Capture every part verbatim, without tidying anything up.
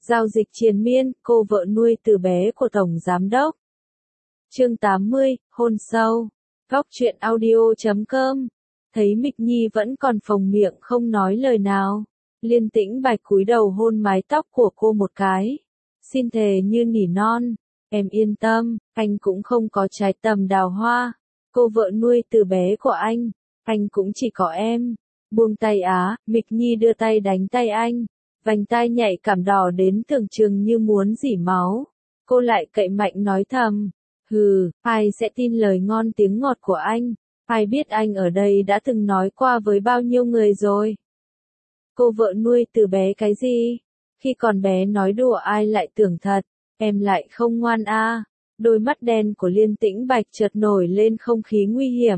Giao dịch triền miên, cô vợ nuôi từ bé của Tổng Giám đốc. Chương tám mươi, hôn sâu. Góc truyện audio chấm com. Thấy Mịch Nhi vẫn còn phồng miệng không nói lời nào. Liên Tĩnh Bạch cúi đầu hôn mái tóc của cô một cái. Xin thề như nỉ non. Em yên tâm, anh cũng không có trái tầm đào hoa. Cô vợ nuôi từ bé của anh. Anh cũng chỉ có em. Buông tay á, Mịch Nhi đưa tay đánh tay anh. Vành tai nhạy cảm đỏ đến tưởng chừng như muốn rỉ máu. Cô lại cậy mạnh nói thầm. Hừ, ai sẽ tin lời ngon tiếng ngọt của anh? Ai biết anh ở đây đã từng nói qua với bao nhiêu người rồi? Cô vợ nuôi từ bé cái gì? Khi còn bé nói đùa ai lại tưởng thật, em lại không ngoan a. À. Đôi mắt đen của Liên Tĩnh Bạch chợt nổi lên không khí nguy hiểm.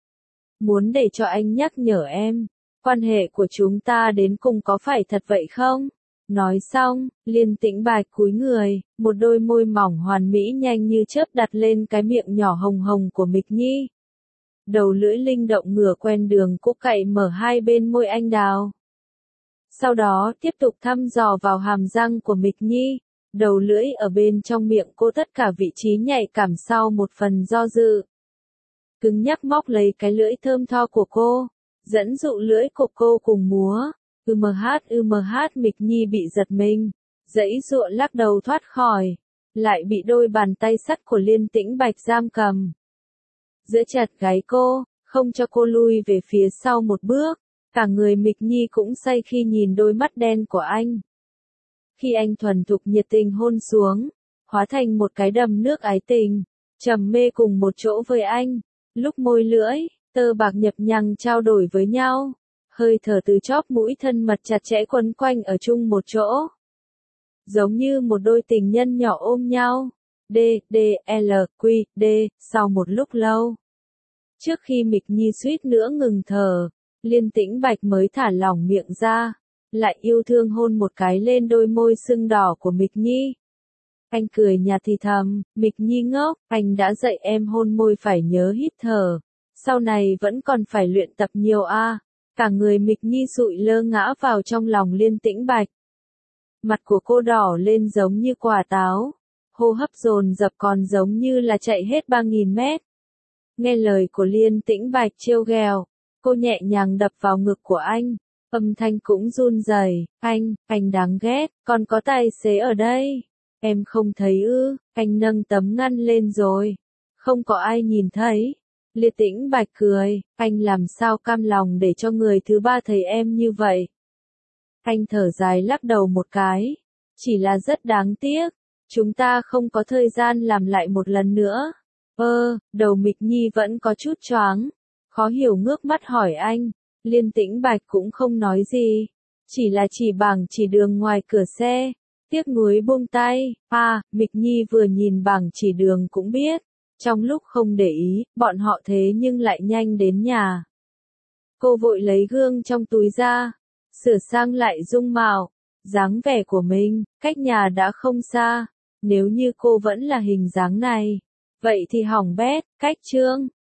Muốn để cho anh nhắc nhở em, quan hệ của chúng ta đến cùng có phải thật vậy không? Nói xong, Liên Tĩnh Bạch cúi người, một đôi môi mỏng hoàn mỹ nhanh như chớp đặt lên cái miệng nhỏ hồng hồng của Mịch Nhi. Đầu lưỡi linh động ngửa quen đường cô cậy mở hai bên môi anh đào. Sau đó tiếp tục thăm dò vào hàm răng của Mịch Nhi, đầu lưỡi ở bên trong miệng cô tất cả vị trí nhạy cảm sau một phần do dự. Cứng nhắc móc lấy cái lưỡi thơm tho của cô, dẫn dụ lưỡi của cô cùng múa. Ừm hát ừm hát Mịch Nhi bị giật mình, giãy giụa lắc đầu thoát khỏi, lại bị đôi bàn tay sắt của Liên Tĩnh Bạch giam cầm. Giữ chặt gáy cô, không cho cô lui về phía sau một bước, cả người Mịch Nhi cũng say khi nhìn đôi mắt đen của anh. Khi anh thuần thục nhiệt tình hôn xuống, hóa thành một cái đầm nước ái tình, trầm mê cùng một chỗ với anh, lúc môi lưỡi, tơ bạc nhập nhằng trao đổi với nhau. Hơi thở từ chóp mũi thân mật chặt chẽ quấn quanh ở chung một chỗ. Giống như một đôi tình nhân nhỏ ôm nhau. D, D, L, Q, D, sau một lúc lâu. Trước khi Mịch Nhi suýt nữa ngừng thở, Liên Tĩnh Bạch mới thả lỏng miệng ra, lại yêu thương hôn một cái lên đôi môi sưng đỏ của Mịch Nhi. Anh cười nhạt thì thầm, Mịch Nhi ngốc, anh đã dạy em hôn môi phải nhớ hít thở. Sau này vẫn còn phải luyện tập nhiều a. À. Cả người Mịch Nhi sụi lơ ngã vào trong lòng Liên Tĩnh Bạch. Mặt của cô đỏ lên giống như quả táo, hô hấp dồn dập còn giống như là chạy hết ba nghìn mét. Nghe lời của Liên Tĩnh Bạch trêu ghẹo, cô nhẹ nhàng đập vào ngực của anh, âm thanh cũng run rẩy, anh, anh đáng ghét, còn có tài xế ở đây. Em không thấy ư? Anh nâng tấm ngăn lên rồi. Không có ai nhìn thấy. Liên Tĩnh Bạch cười, anh làm sao cam lòng để cho người thứ ba thấy em như vậy. Anh thở dài lắc đầu một cái, chỉ là rất đáng tiếc, chúng ta không có thời gian làm lại một lần nữa. Ơ, đầu Mịch Nhi vẫn có chút choáng, khó hiểu ngước mắt hỏi anh, Liên Tĩnh Bạch cũng không nói gì, chỉ là chỉ bảng chỉ đường ngoài cửa xe, tiếc nuối buông tay. À, Mịch Nhi vừa nhìn bảng chỉ đường cũng biết. Trong lúc không để ý, bọn họ thế nhưng lại nhanh đến nhà. Cô vội lấy gương trong túi ra, sửa sang lại dung mạo, dáng vẻ của mình, cách nhà đã không xa. Nếu như cô vẫn là hình dáng này, vậy thì hỏng bét, cách chương.